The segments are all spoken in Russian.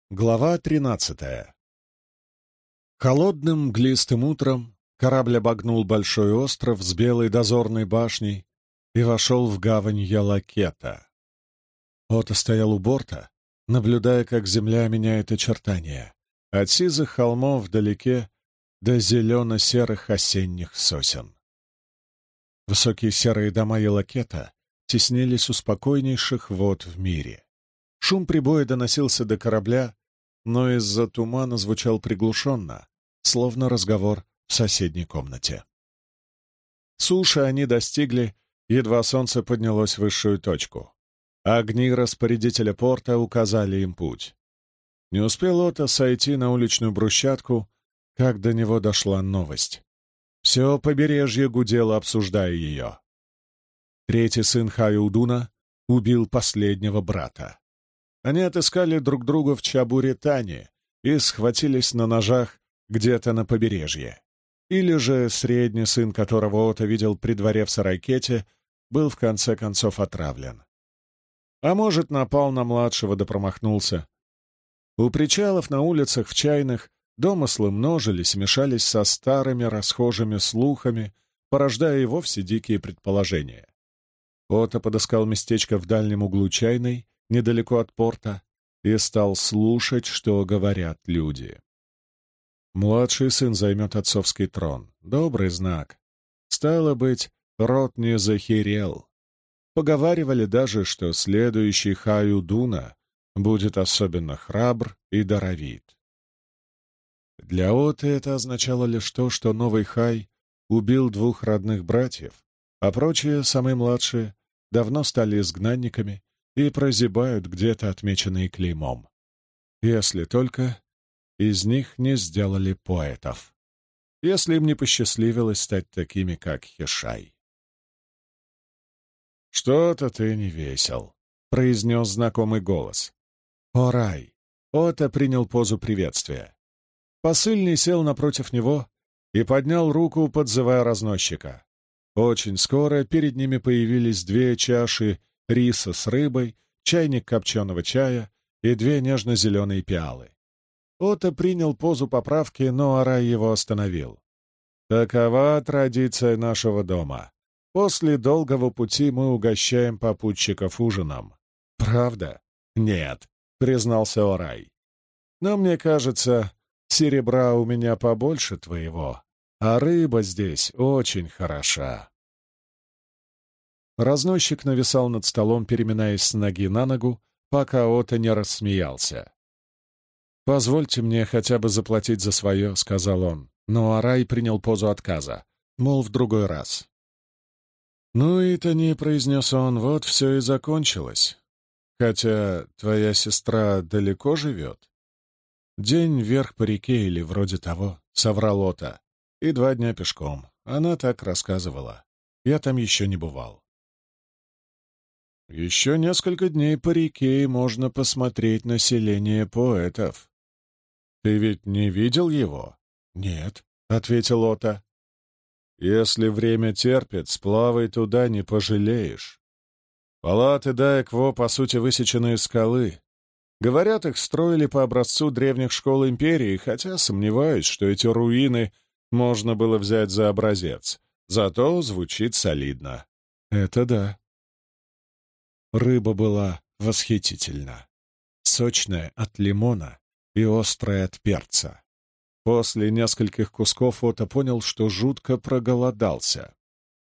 Глава 13. Холодным мглистым утром корабль обогнул большой остров с белой дозорной башней и вошел в гавань Ялакета. Ото стоял у борта, наблюдая, как земля меняет очертания, от сизых холмов вдалеке до зелено-серых осенних сосен. Высокие серые дома Ялакета теснились у спокойнейших вод в мире. Шум прибоя доносился до корабля, но из-за тумана звучал приглушенно, словно разговор в соседней комнате. Суши они достигли, едва солнце поднялось в высшую точку. Огни распорядителя порта указали им путь. Не успел Ото сойти на уличную брусчатку, как до него дошла новость. Все побережье гудело, обсуждая ее. Третий сын Хаюдуна убил последнего брата. Они отыскали друг друга в Чабуретане и схватились на ножах где-то на побережье. Или же средний сын, которого Ото видел при дворе в Сарайкете, был в конце концов отравлен. А может, напал на младшего да промахнулся. У причалов на улицах в чайных домыслы множились и мешались со старыми расхожими слухами, порождая и вовсе дикие предположения. Ото подыскал местечко в дальнем углу чайной, недалеко от порта, и стал слушать, что говорят люди. Младший сын займет отцовский трон. Добрый знак. Стало быть, род не захерел. Поговаривали даже, что следующий Хаюдуна будет особенно храбр и даровит. Для Оты это означало лишь то, что новый Хай убил двух родных братьев, а прочие, самые младшие, давно стали изгнанниками и прозябают где-то отмеченные клеймом. Если только из них не сделали поэтов. Если им не посчастливилось стать такими, как Хишай. «Что-то ты не весел», — произнес знакомый голос. «О, рай!» — Ото принял позу приветствия. Посыльный сел напротив него и поднял руку, подзывая разносчика. Очень скоро перед ними появились две чаши риса с рыбой, чайник копченого чая и две нежно-зеленые пиалы. Ото принял позу поправки, но Арай его остановил. «Такова традиция нашего дома. После долгого пути мы угощаем попутчиков ужином». «Правда?» «Нет», — признался Арай. «Но мне кажется, серебра у меня побольше твоего, а рыба здесь очень хороша». Разносчик нависал над столом, переминаясь с ноги на ногу, пока Ото не рассмеялся. «Позвольте мне хотя бы заплатить за свое», — сказал он, но Арай принял позу отказа, мол, в другой раз. «Ну и-то не», — произнес он, — «вот все и закончилось. Хотя твоя сестра далеко живет?» «День вверх по реке или вроде того», — соврал Ото. «И 2 дня пешком. Она так рассказывала. Я там еще не бывал». «Еще несколько дней по реке, и можно посмотреть население поэтов. Ты ведь не видел его?» «Нет», — ответил Ото. «Если время терпит, сплавай туда, не пожалеешь. Палаты Даекво, по сути, высечены из скалы. Говорят, их строили по образцу древних школ империи, хотя сомневаюсь, что эти руины можно было взять за образец. Зато звучит солидно». «Это да». Рыба была восхитительна. Сочная от лимона и острая от перца. После нескольких кусков Ото понял, что жутко проголодался.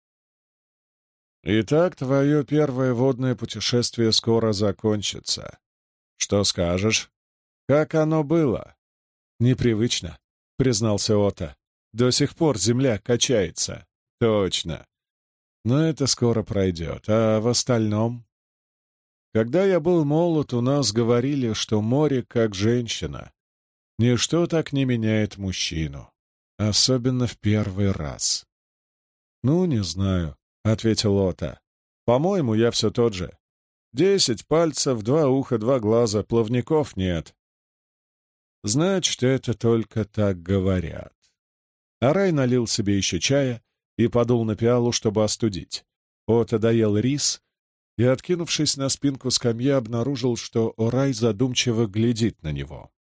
«Итак, твое первое водное путешествие скоро закончится. Что скажешь? Как оно было?» «Непривычно», — признался Ото. «До сих пор земля качается». «Точно. Но это скоро пройдет. А в остальном?» «Когда я был молод, у нас говорили, что море как женщина. Ничто так не меняет мужчину. Особенно в первый раз». «Ну, не знаю», — ответил Ото. «По-моему, я все тот же. 10 пальцев, 2 уха, 2 глаза, плавников нет». «Значит, это только так говорят». Арай налил себе еще чая и подул на пиалу, чтобы остудить. Ото доел рис и, откинувшись на спинку скамьи, обнаружил, что Орай задумчиво глядит на него.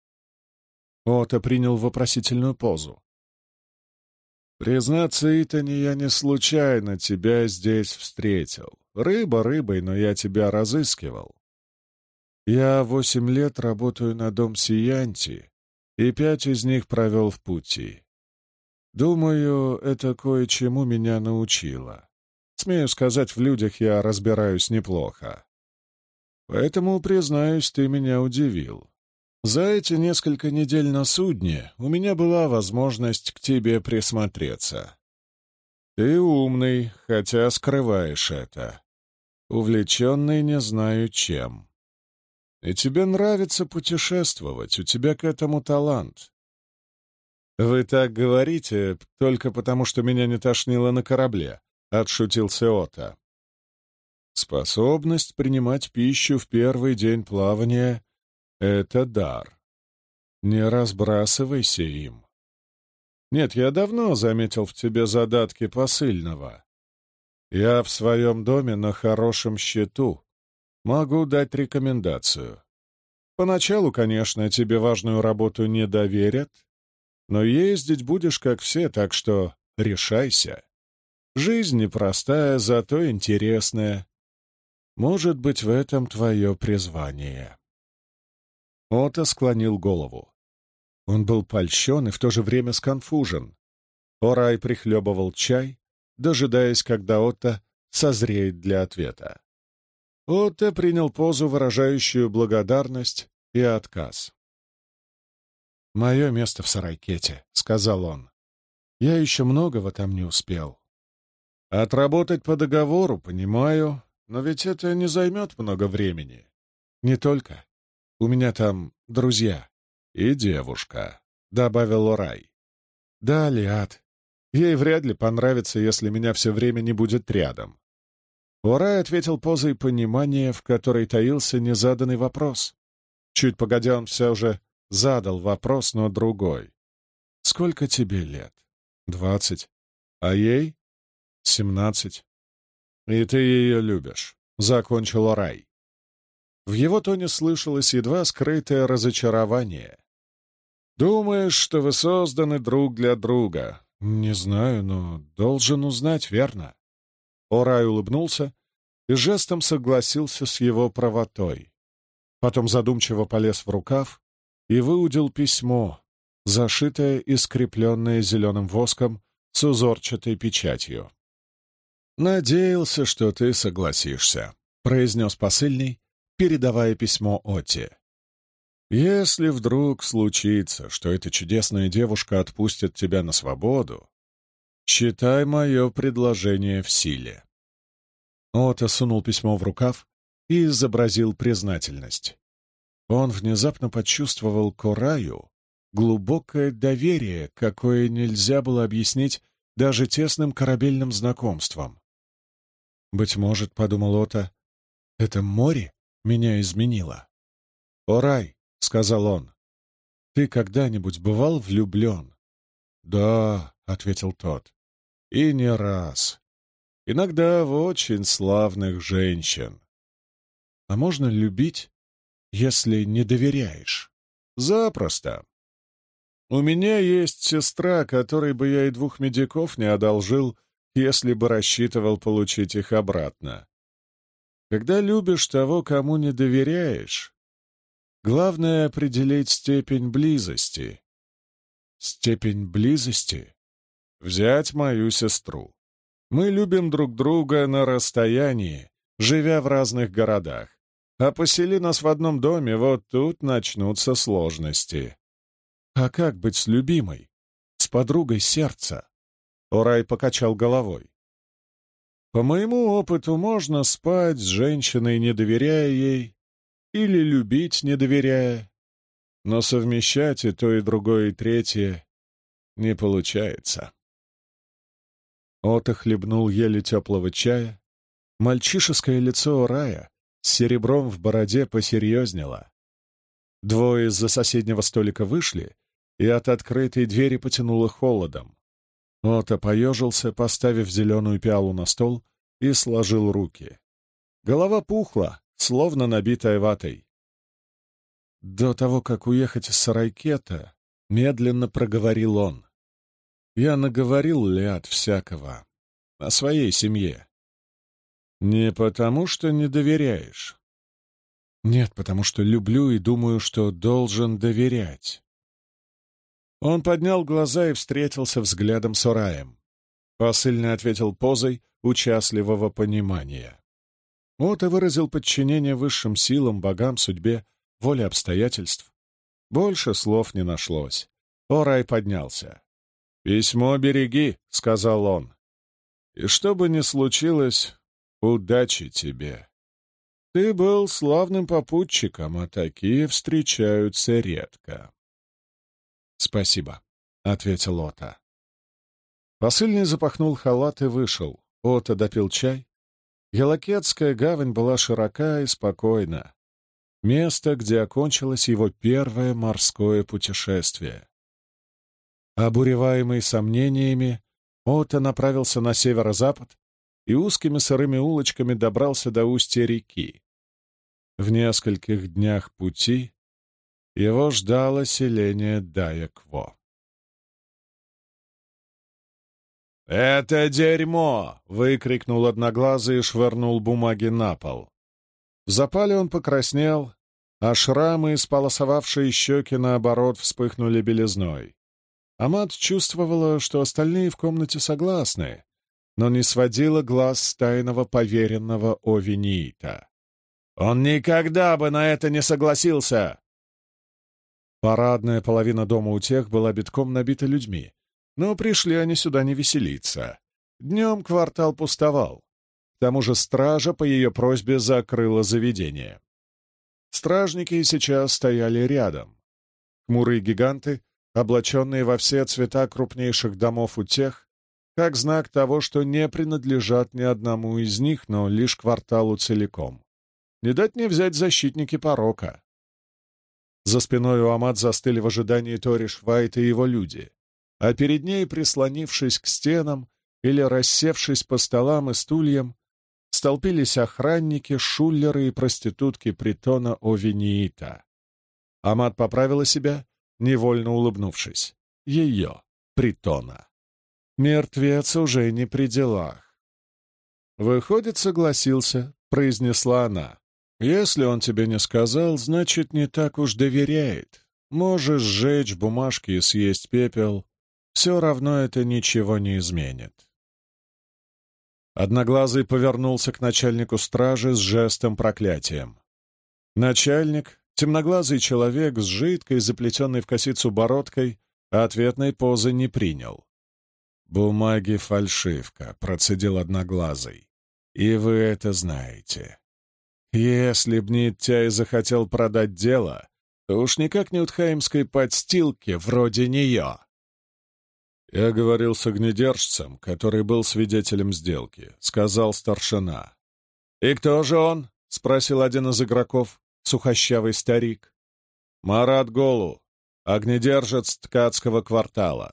Ота принял вопросительную позу. «Признаться, Итани, я не случайно тебя здесь встретил. Рыба рыбой, но я тебя разыскивал. Я 8 лет работаю на дом Сиянти, и 5 из них провел в пути. Думаю, это кое-чему меня научило. Смею сказать, в людях я разбираюсь неплохо. Поэтому, признаюсь, ты меня удивил. За эти несколько недель на судне у меня была возможность к тебе присмотреться. Ты умный, хотя скрываешь это. Увлеченный не знаю чем. И тебе нравится путешествовать, у тебя к этому талант. Вы так говорите только потому, что меня не тошнило на корабле, — отшутился Ота. Способность принимать пищу в первый день плавания — это дар. Не разбрасывайся им. Нет, я давно заметил в тебе задатки посыльного. Я в своем доме на хорошем счету. Могу дать рекомендацию. Поначалу, конечно, тебе важную работу не доверят, но ездить будешь, как все, так что решайся. Жизнь непростая, зато интересная. Может быть, в этом твое призвание. Ота склонил голову. Он был польщен и в то же время сконфужен. Орай прихлебывал чай, дожидаясь, когда Отто созреет для ответа. Отто принял позу, выражающую благодарность и отказ. «Мое место в Сарайкете», — сказал он. «Я еще многого там не успел. Отработать по договору, понимаю, но ведь это не займет много времени. Не только. У меня там друзья и девушка», — добавил Орай. «Да, Лиад. Ей вряд ли понравится, если меня все время не будет рядом». Орай ответил позой понимания, в которой таился незаданный вопрос. Чуть погодя, он все же задал вопрос, но другой. «Сколько тебе лет?» 20. «А ей?» 17. «И ты ее любишь», — закончил Орай. В его тоне слышалось едва скрытое разочарование. «Думаешь, что вы созданы друг для друга?» «Не знаю, но должен узнать, верно?» Орай улыбнулся и жестом согласился с его правотой. Потом задумчиво полез в рукав и выудил письмо, зашитое и скрепленное зеленым воском с узорчатой печатью. «Надеялся, что ты согласишься», — произнес посыльный, передавая письмо Отте. «Если вдруг случится, что эта чудесная девушка отпустит тебя на свободу, считай мое предложение в силе». Отто сунул письмо в рукав и изобразил признательность. Он внезапно почувствовал к Ораю глубокое доверие, какое нельзя было объяснить даже тесным корабельным знакомством. «Быть может, — подумал Отто, — это море меня изменило». «Орай», — сказал он, — «ты когда-нибудь бывал влюблен?» «Да», — ответил тот, — «и не раз. Иногда в очень славных женщин». «А можно любить, если не доверяешь?» «Запросто. У меня есть сестра, которой бы я и 2 медиков не одолжил, если бы рассчитывал получить их обратно. Когда любишь того, кому не доверяешь, главное — определить степень близости». «Степень близости?» «Взять мою сестру. Мы любим друг друга на расстоянии, живя в разных городах. А посели нас в одном доме, вот тут начнутся сложности». «А как быть с любимой? С подругой сердца?» Орай покачал головой. «По моему опыту, можно спать с женщиной, не доверяя ей, или любить, не доверяя, но совмещать и то, и другое, и третье не получается». Отто хлебнул еле теплого чая. Мальчишеское лицо Орая с серебром в бороде посерьезнело. Двое из-за соседнего столика вышли, и от открытой двери потянуло холодом. Отто поежился, поставив зеленую пиалу на стол, и сложил руки. Голова пухла, словно набитая ватой. До того, как уехать из Сарайкета, — медленно проговорил он. «Я наговорил ляд всякого о своей семье. Не потому, что не доверяешь. Нет, потому что люблю и думаю, что должен доверять». Он поднял глаза и встретился взглядом с Ораем. Посыльный ответил позой участливого понимания. Ота выразил подчинение высшим силам, богам, судьбе, воле обстоятельств. Больше слов не нашлось. Орай поднялся. «Письмо береги», — сказал он. «И что бы ни случилось, удачи тебе. Ты был славным попутчиком, а такие встречаются редко». «Спасибо», — ответил Ота. Посыльный запахнул халат и вышел. Ота допил чай. Ялакетская гавань была широка и спокойна. Место, где окончилось его первое морское путешествие. Обуреваемый сомнениями, Ота направился на северо-запад и узкими сырыми улочками добрался до устья реки. В нескольких днях пути его ждало селение Дайя-Кво. «Это дерьмо!» — выкрикнул Одноглазый и швырнул бумаги на пол. В запале он покраснел, а шрамы, исполосовавшие щеки, наоборот, вспыхнули белизной. Амат чувствовала, что остальные в комнате согласны, но не сводила глаз с тайного поверенного Овениита. «Он никогда бы на это не согласился!» Парадная половина дома у тех была битком набита людьми, но пришли они сюда не веселиться. Днем квартал пустовал. К тому же стража по ее просьбе закрыла заведение. Стражники сейчас стояли рядом. Хмурые гиганты, облаченные во все цвета крупнейших домов у тех, как знак того, что не принадлежат ни одному из них, но лишь кварталу целиком. Не дать не взять защитники порока. За спиной у Амат застыли в ожидании Ториш Вайт и его люди, а перед ней, прислонившись к стенам или рассевшись по столам и стульям, столпились охранники, шуллеры и проститутки притона Овениита. Амат поправила себя, невольно улыбнувшись. Ее притона. Мертвец уже не при делах. «Выходит, согласился», — произнесла она. «Если он тебе не сказал, значит, не так уж доверяет. Можешь сжечь бумажки и съесть пепел. Все равно это ничего не изменит». Одноглазый повернулся к начальнику стражи с жестом проклятием. Начальник, темноглазый человек с жидкой, заплетенной в косицу бородкой, ответной позы не принял. «Бумаги — фальшивка», — процедил Одноглазый. «И вы это знаете. Если б Ниттяй захотел продать дело, то уж никак не утхаимской подстилке вроде нее». «Я говорил с огнедержцем, который был свидетелем сделки», — сказал старшина. «И кто же он?» — спросил один из игроков, сухощавый старик. «Марат Голу, огнедержец ткацкого квартала».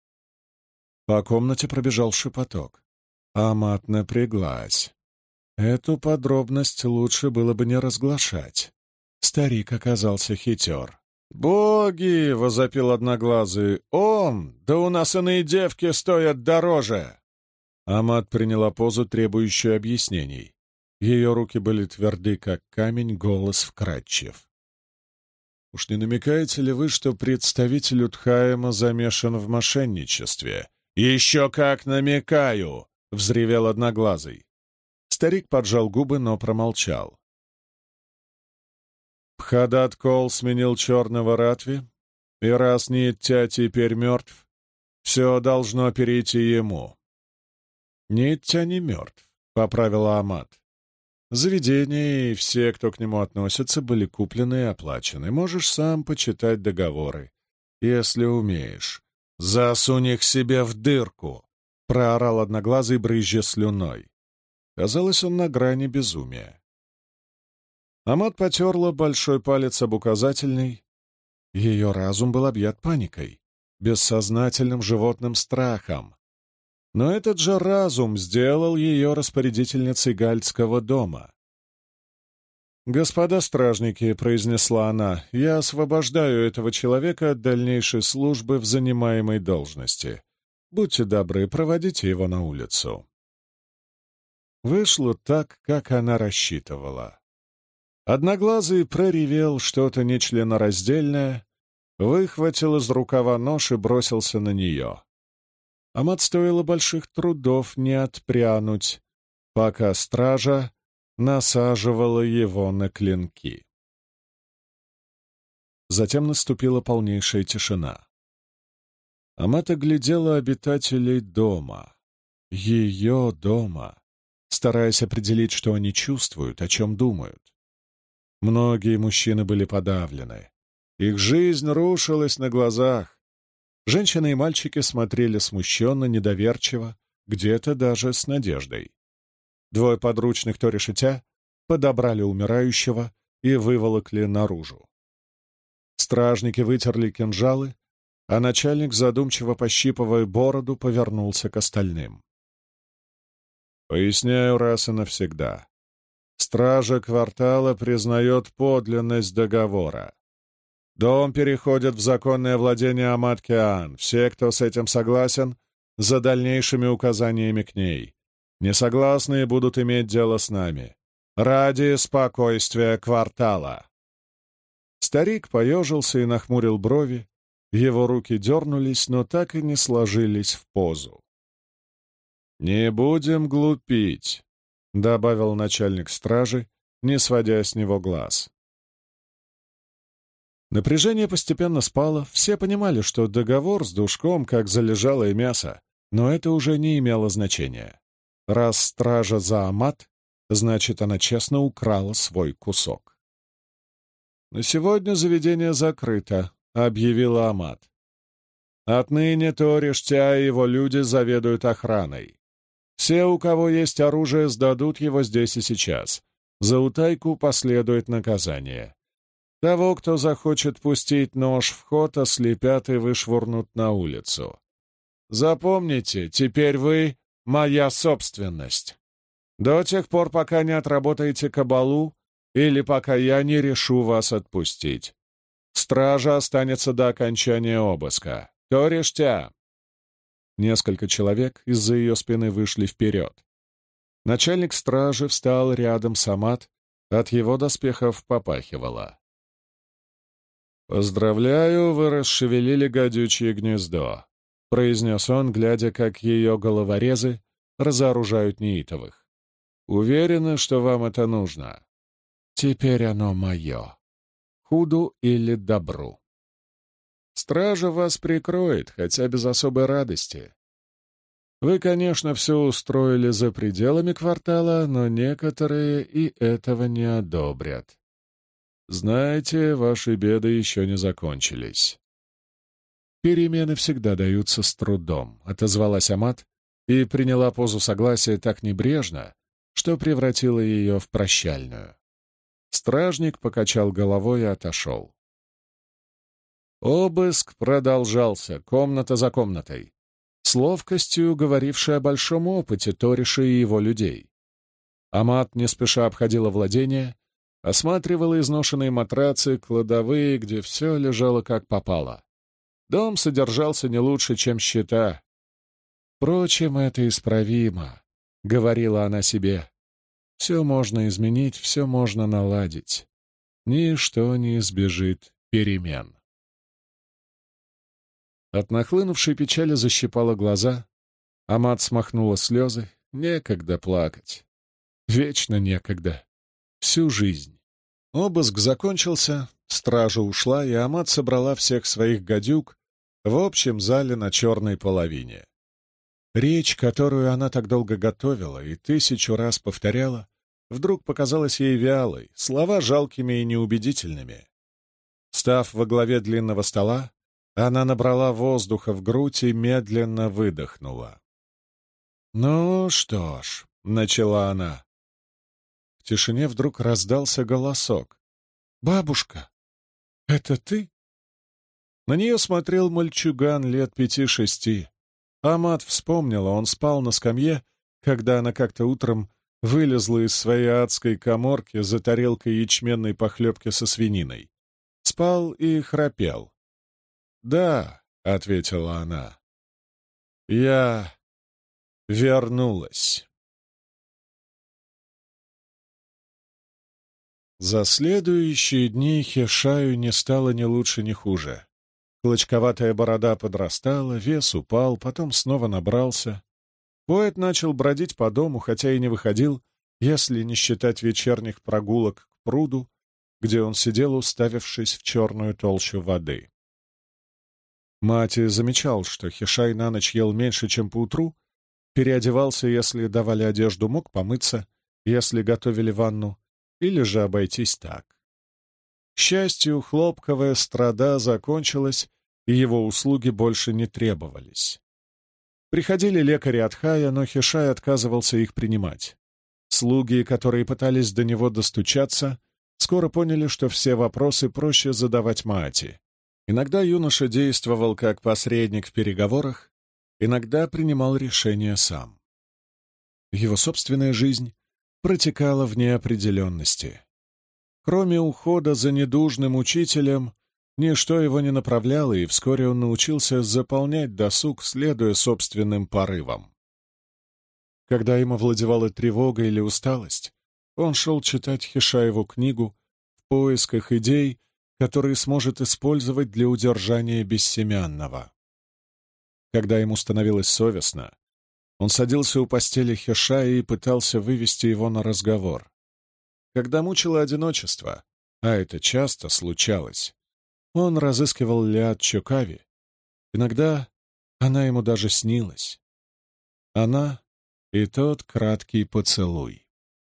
По комнате пробежал шепоток. Амат напряглась. Эту подробность лучше было бы не разглашать. Старик оказался хитер. «Боги!» — возопил Одноглазый. «Он! Да у нас иные девки стоят дороже!» Амат приняла позу, требующую объяснений. Ее руки были тверды, как камень, голос вкрадчив. «Уж не намекаете ли вы, что представитель Утхаема замешан в мошенничестве?» «Еще как намекаю!» — взревел Одноглазый. Старик поджал губы, но промолчал. Пхадат Кол сменил черного Ратви, и раз Ниття теперь мертв, все должно перейти ему. «Ниття не мертв», — поправила Амат. «Заведение и все, кто к нему относится, были куплены и оплачены. Можешь сам почитать договоры, если умеешь». «Засунь их себе в дырку!» — проорал Одноглазый, брызжа слюной. Казалось, он на грани безумия. Амат потерла большой палец об указательный. Ее разум был объят паникой, бессознательным животным страхом. Но этот же разум сделал ее распорядительницей Гальдского дома. «Господа стражники», — произнесла она, — «я освобождаю этого человека от дальнейшей службы в занимаемой должности. Будьте добры, проводите его на улицу». Вышло так, как она рассчитывала. Одноглазый проревел что-то нечленораздельное, выхватил из рукава нож и бросился на нее. Амат стоило больших трудов не отпрянуть, пока стража насаживала его на клинки. Затем наступила полнейшая тишина. Амат оглядела обитателей дома, ее дома, стараясь определить, что они чувствуют, о чем думают. Многие мужчины были подавлены. Их жизнь рушилась на глазах. Женщины и мальчики смотрели смущенно, недоверчиво, где-то даже с надеждой. Двое подручных Тори-Шитя подобрали умирающего и выволокли наружу. Стражники вытерли кинжалы, а начальник, задумчиво пощипывая бороду, повернулся к остальным. «Поясняю раз и навсегда. Стража квартала признает подлинность договора. Дом переходит в законное владение Амат-Киан. Все, кто с этим согласен, за дальнейшими указаниями к ней. Несогласные будут иметь дело с нами. Ради спокойствия квартала». Старик поежился и нахмурил брови. Его руки дернулись, но так и не сложились в позу. «Не будем глупить», — добавил начальник стражи, не сводя с него глаз. Напряжение постепенно спало, все понимали, что договор с Душком как залежалое мясо, но это уже не имело значения. Раз стража за Амат, значит, она честно украла свой кусок. «На сегодня заведение закрыто», — объявила Амат. «Отныне Тори-Штя и его люди заведуют охраной. Все, у кого есть оружие, сдадут его здесь и сейчас. За утайку последует наказание. Того, кто захочет пустить нож в ход, ослепят и вышвырнут на улицу. Запомните, теперь вы — моя собственность. До тех пор, пока не отработаете кабалу или пока я не решу вас отпустить. Стража останется до окончания обыска. Тори-Штя!» Несколько человек из-за ее спины вышли вперед. Начальник стражи встал рядом с Амат, от его доспехов попахивало. «Поздравляю, вы расшевелили гадючее гнездо», — произнес он, глядя, как ее головорезы разоружают неитовых. «Уверены, что вам это нужно. Теперь оно мое. Худу или добру. Стража вас прикроет, хотя без особой радости. Вы, конечно, все устроили за пределами квартала, но некоторые и этого не одобрят. Знаете, ваши беды еще не закончились». «Перемены всегда даются с трудом», — отозвалась Амат и приняла позу согласия так небрежно, что превратила ее в прощальную. Стражник покачал головой и отошел. Обыск продолжался, комната за комнатой, с ловкостью говорившей о большом опыте Ториша и его людей. Амат не спеша обходила владения, осматривала изношенные матрацы, кладовые, где все лежало как попало. Дом содержался не лучше, чем счета. «Впрочем, это исправимо», — говорила она себе. «Все можно изменить, все можно наладить. Ничто не избежит перемен». От нахлынувшей печали защипала глаза. Амат смахнула слезы. Некогда плакать. Вечно некогда. Всю жизнь. Обыск закончился, стража ушла, и Амат собрала всех своих гадюк в общем зале на черной половине. Речь, которую она так долго готовила и 1000 раз повторяла, вдруг показалась ей вялой, слова жалкими и неубедительными. Став во главе длинного стола, она набрала воздуха в грудь и медленно выдохнула. «Ну что ж», — начала она. В тишине вдруг раздался голосок. «Бабушка, это ты?» На нее смотрел мальчуган лет 5-6. Амат вспомнила, он спал на скамье, когда она как-то утром вылезла из своей адской каморки за тарелкой ячменной похлебки со свининой. Спал и храпел. «Да», — ответила она, — «я вернулась». За следующие дни Хешаю не стало ни лучше, ни хуже. Клочковатая борода подрастала, вес упал, потом снова набрался. Поэт начал бродить по дому, хотя и не выходил, если не считать вечерних прогулок к пруду, где он сидел, уставившись в черную толщу воды. Мати замечал, что Хешай на ночь ел меньше, чем поутру, переодевался, если давали одежду, мог помыться, если готовили ванну, или же обойтись так. К счастью, хлопковая страда закончилась, и его услуги больше не требовались. Приходили лекари от Хая, но Хешай отказывался их принимать. Слуги, которые пытались до него достучаться, скоро поняли, что все вопросы проще задавать Маати. Иногда юноша действовал как посредник в переговорах, иногда принимал решения сам. Его собственная жизнь протекала в неопределенности. Кроме ухода за недужным учителем, ничто его не направляло, и вскоре он научился заполнять досуг, следуя собственным порывам. Когда им овладевала тревога или усталость, он шел читать Хешаеву книгу в поисках идей, которые сможет использовать для удержания бессемянного. Когда ему становилось совестно, он садился у постели Хешая и пытался вывести его на разговор. Когда мучило одиночество, а это часто случалось, он разыскивал Лиад Чокави. Иногда она ему даже снилась. Она и тот краткий поцелуй.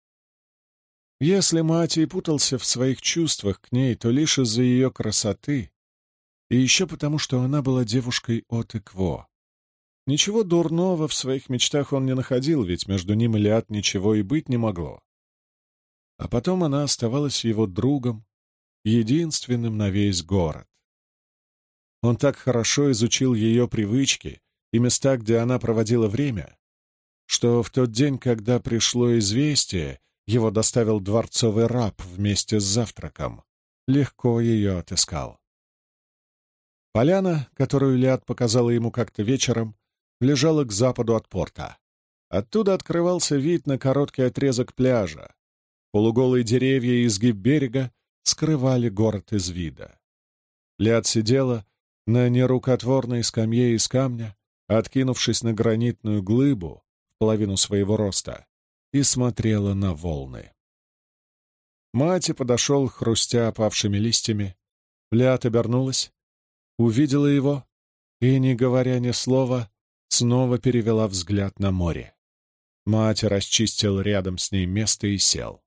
Если Маати путался в своих чувствах к ней, то лишь из-за ее красоты, и еще потому, что она была девушкой от Икво. Ничего дурного в своих мечтах он не находил, ведь между ним и Лиад ничего и быть не могло. А потом она оставалась его другом, единственным на весь город. Он так хорошо изучил ее привычки и места, где она проводила время, что в тот день, когда пришло известие, его доставил дворцовый раб вместе с завтраком, легко ее отыскал. Поляна, которую Лиад показала ему как-то вечером, лежала к западу от порта. Оттуда открывался вид на короткий отрезок пляжа. Полуголые деревья и изгиб берега скрывали город из вида. Лиад сидела на нерукотворной скамье из камня, откинувшись на гранитную глыбу в половину своего роста, и смотрела на волны. Маати подошел, хрустя опавшими листьями. Лиад обернулась, увидела его и, не говоря ни слова, снова перевела взгляд на море. Маати расчистил рядом с ней место и сел.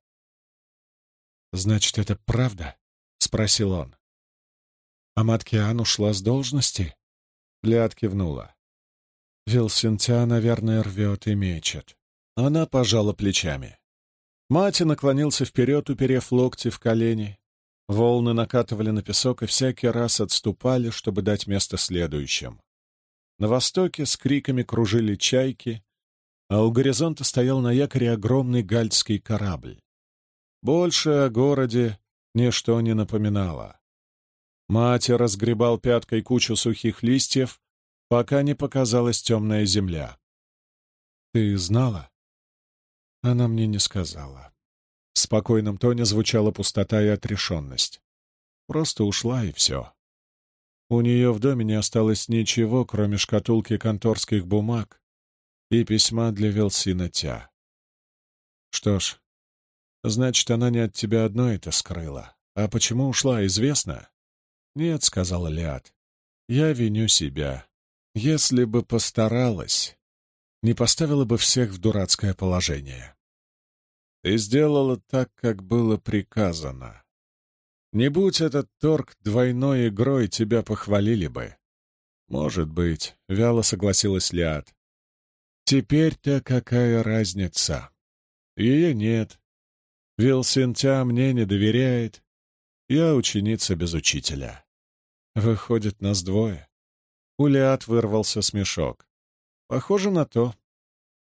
«Значит, это правда?» — спросил он. «Аматкиан ушла с должности?» Лиад кивнула. «Вилсентя, наверное, рвет и мечет». Она пожала плечами. Маати наклонился вперед, уперев локти в колени. Волны накатывали на песок и всякий раз отступали, чтобы дать место следующим. На востоке с криками кружили чайки, а у горизонта стоял на якоре огромный гальдский корабль. Больше о городе ничто не напоминало. Маати разгребал пяткой кучу сухих листьев, пока не показалась темная земля. «Ты знала?» Она мне не сказала. В спокойном тоне звучала пустота и отрешенность. Просто ушла, и все. У нее в доме не осталось ничего, кроме шкатулки конторских бумаг и письма для Велсина Тя. Что ж, значит, она не от тебя одной это скрыла. А почему ушла, известно? Нет, — сказала Лиад, — я виню себя. Если бы постаралась, не поставила бы всех в дурацкое положение. Ты сделала так, как было приказано. Не будь этот торг двойной игрой, тебя похвалили бы. Может быть, — вяло согласилась Лиад. Теперь-то какая разница? Ее нет. Вилсентя мне не доверяет. Я ученица без учителя. Выходит, нас двое. У Лиад вырвался смешок. Похоже на то.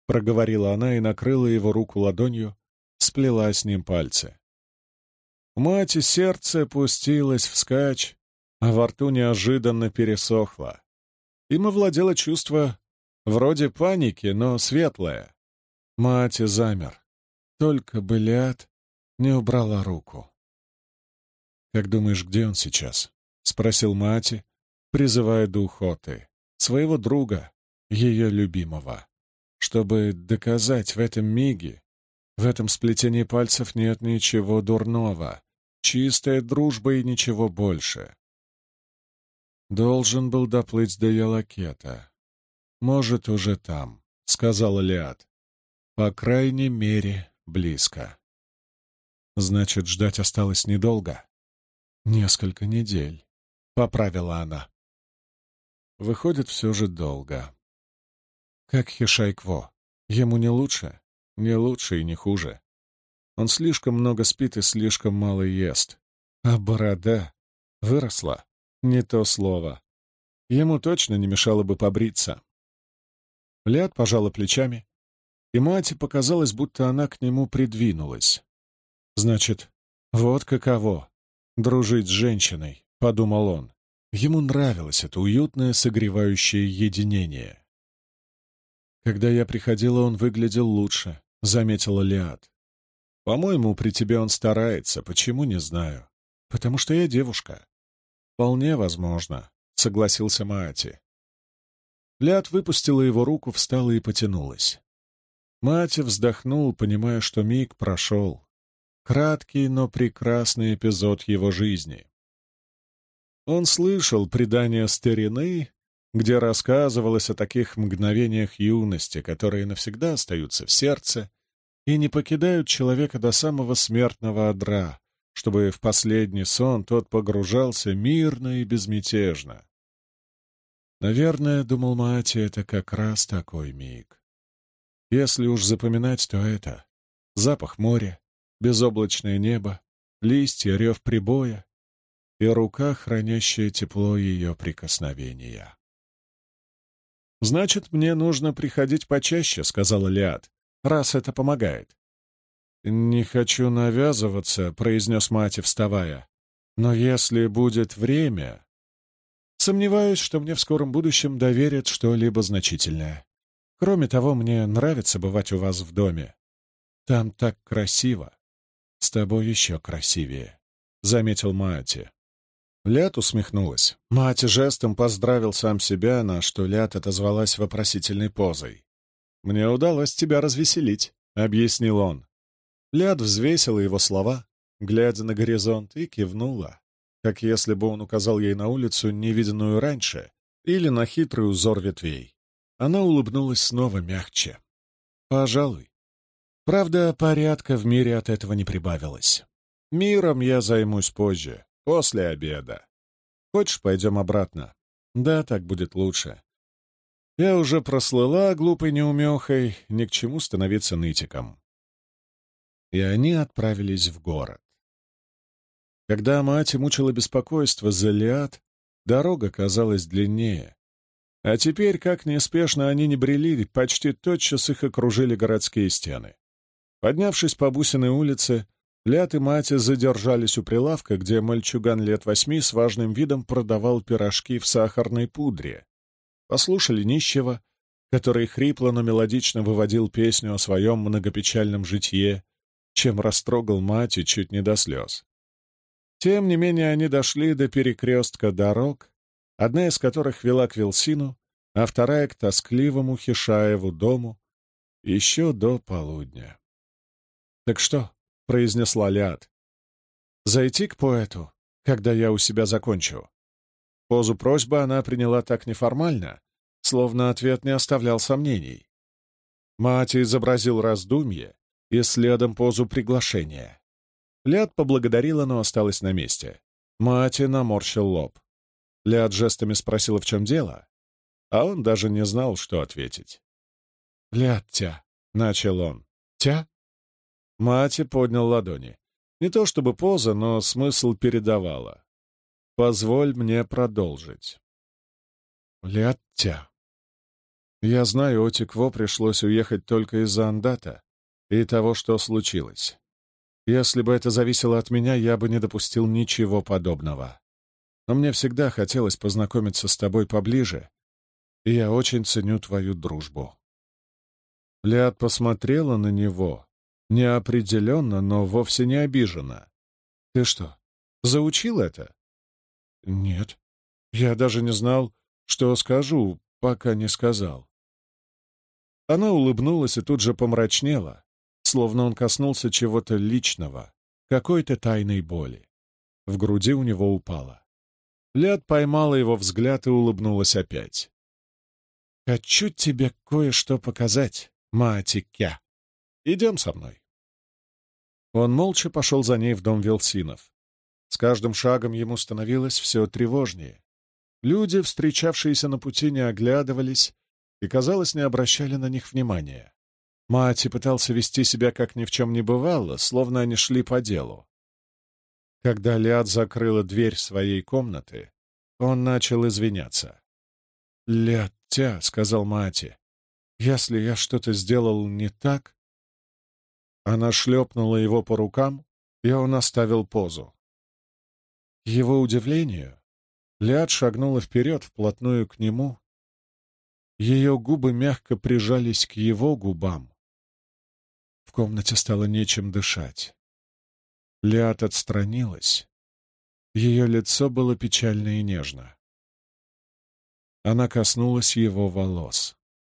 — проговорила она и накрыла его руку ладонью, сплела с ним пальцы. У Мати сердце пустилось вскачь, а во рту неожиданно пересохло. Им овладело чувство вроде паники, но светлое. Мати замер. Только бы Лиад не убрала руку. «Как думаешь, где он сейчас?» — спросил Мати, призывая дух Оты, своего друга, ее любимого, чтобы доказать в этом миге, в этом сплетении пальцев нет ничего дурного, чистая дружба и ничего больше. Должен был доплыть до Ялакета. Может, уже там, — сказала Лиад. По крайней мере, близко. Значит, ждать осталось недолго. Несколько недель, — поправила она. Выходит, все же долго. Как Хишайкво. Ему не лучше? Не лучше и не хуже. Он слишком много спит и слишком мало ест. А борода выросла. Не то слово. Ему точно не мешало бы побриться. Лиад пожала плечами, и Мати показалось, будто она к нему придвинулась. Значит, вот каково — дружить с женщиной, — подумал он. Ему нравилось это уютное, согревающее единение. «Когда я приходила, он выглядел лучше», — заметила Лиад. «По-моему, при тебе он старается. Почему, не знаю. Потому что я девушка». «Вполне возможно», — согласился Маати. Лиад выпустила его руку, встала и потянулась. Маати вздохнул, понимая, что миг прошел. Краткий, но прекрасный эпизод его жизни. Он слышал предания старины, где рассказывалось о таких мгновениях юности, которые навсегда остаются в сердце и не покидают человека до самого смертного одра, чтобы в последний сон тот погружался мирно и безмятежно. Наверное, думал Маати, это как раз такой миг. Если уж запоминать, то это запах моря, безоблачное небо, листья, рев прибоя и рука, хранящая тепло ее прикосновения. «Значит, мне нужно приходить почаще», — сказала Лиад, — «раз это помогает». «Не хочу навязываться», — произнес Маати, вставая. «Но если будет время...» «Сомневаюсь, что мне в скором будущем доверят что-либо значительное. Кроме того, мне нравится бывать у вас в доме. Там так красиво. С тобой еще красивее», — заметил Маати. Лиад усмехнулась. Маати жестом поздравил сам себя, на что Лиад отозвалась вопросительной позой. «Мне удалось тебя развеселить», — объяснил он. Лиад взвесила его слова, глядя на горизонт, и кивнула, как если бы он указал ей на улицу, невиденную раньше, или на хитрый узор ветвей. Она улыбнулась снова мягче. «Пожалуй. Правда, порядка в мире от этого не прибавилось. Миром я займусь позже, после обеда. Хочешь, пойдем обратно?» «Да, так будет лучше. Я уже прослыла глупой неумехой, ни к чему становиться нытиком». И они отправились в город. Когда мать мучила беспокойство за Лиад, дорога казалась длиннее. А теперь, как неспешно они не брели, почти тотчас их окружили городские стены. Поднявшись по Бусиной улице, Лиад и мать задержались у прилавка, где мальчуган лет 8 с важным видом продавал пирожки в сахарной пудре. Послушали нищего, который хрипло, но мелодично выводил песню о своем многопечальном житье, чем растрогал мать и чуть не до слез. Тем не менее, они дошли до перекрестка дорог, одна из которых вела к Вилсину, а вторая — к тоскливому Хишаеву дому, еще до полудня. «Так что?» — произнесла Лиад. «Зайти к поэту, когда я у себя закончу?» Позу просьбы она приняла так неформально, словно ответ не оставлял сомнений. Мать изобразил раздумье и следом позу приглашения. Лиад поблагодарила, но осталась на месте. Мати наморщил лоб. Лиад жестами спросила, в чем дело, а он даже не знал, что ответить. «Лиад-тя», — начал он. «Тя?» Мати поднял ладони. Не то чтобы поза, но смысл передавала. «Позволь мне продолжить». «Лиад-тя». Я знаю, Отикво пришлось уехать только из-за Андата и того, что случилось. Если бы это зависело от меня, я бы не допустил ничего подобного. Но мне всегда хотелось познакомиться с тобой поближе, и я очень ценю твою дружбу». Лиад посмотрела на него, неопределенно, но вовсе не обиженно. «Ты что, заучил это?» «Нет. Я даже не знал, что скажу, пока не сказал». Она улыбнулась и тут же помрачнела, словно он коснулся чего-то личного, какой-то тайной боли. В груди у него упало. Лиад поймала его взгляд и улыбнулась опять. «Хочу тебе кое-что показать, Маатикя. Идем со мной». Он молча пошел за ней в дом Вилсинов. С каждым шагом ему становилось все тревожнее. Люди, встречавшиеся на пути, не оглядывались и, казалось, не обращали на них внимания. Маати пытался вести себя, как ни в чем не бывало, словно они шли по делу. Когда Лиад закрыла дверь своей комнаты, он начал извиняться. «Лиадтя», — сказал Маати, — «если я что-то сделал не так...» Она шлепнула его по рукам, и он оставил позу. К его удивлению, Лиад шагнула вперед, вплотную к нему. Ее губы мягко прижались к его губам. В комнате стало нечем дышать. Лиад отстранилась. Ее лицо было печально и нежно. Она коснулась его волос.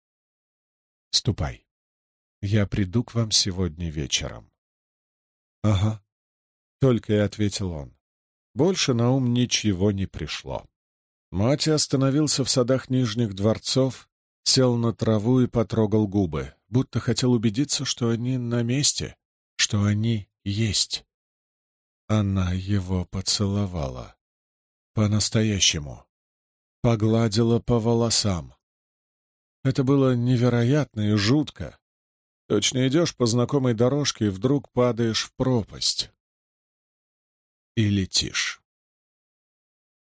«Ступай. Я приду к вам сегодня вечером». «Ага», — только и ответил он. Больше на ум ничего не пришло. Мати остановился в садах Нижних дворцов, сел на траву и потрогал губы, будто хотел убедиться, что они на месте, что они есть. Она его поцеловала. По-настоящему. Погладила по волосам. Это было невероятно и жутко. Точно идешь по знакомой дорожке и вдруг падаешь в пропасть. И летишь.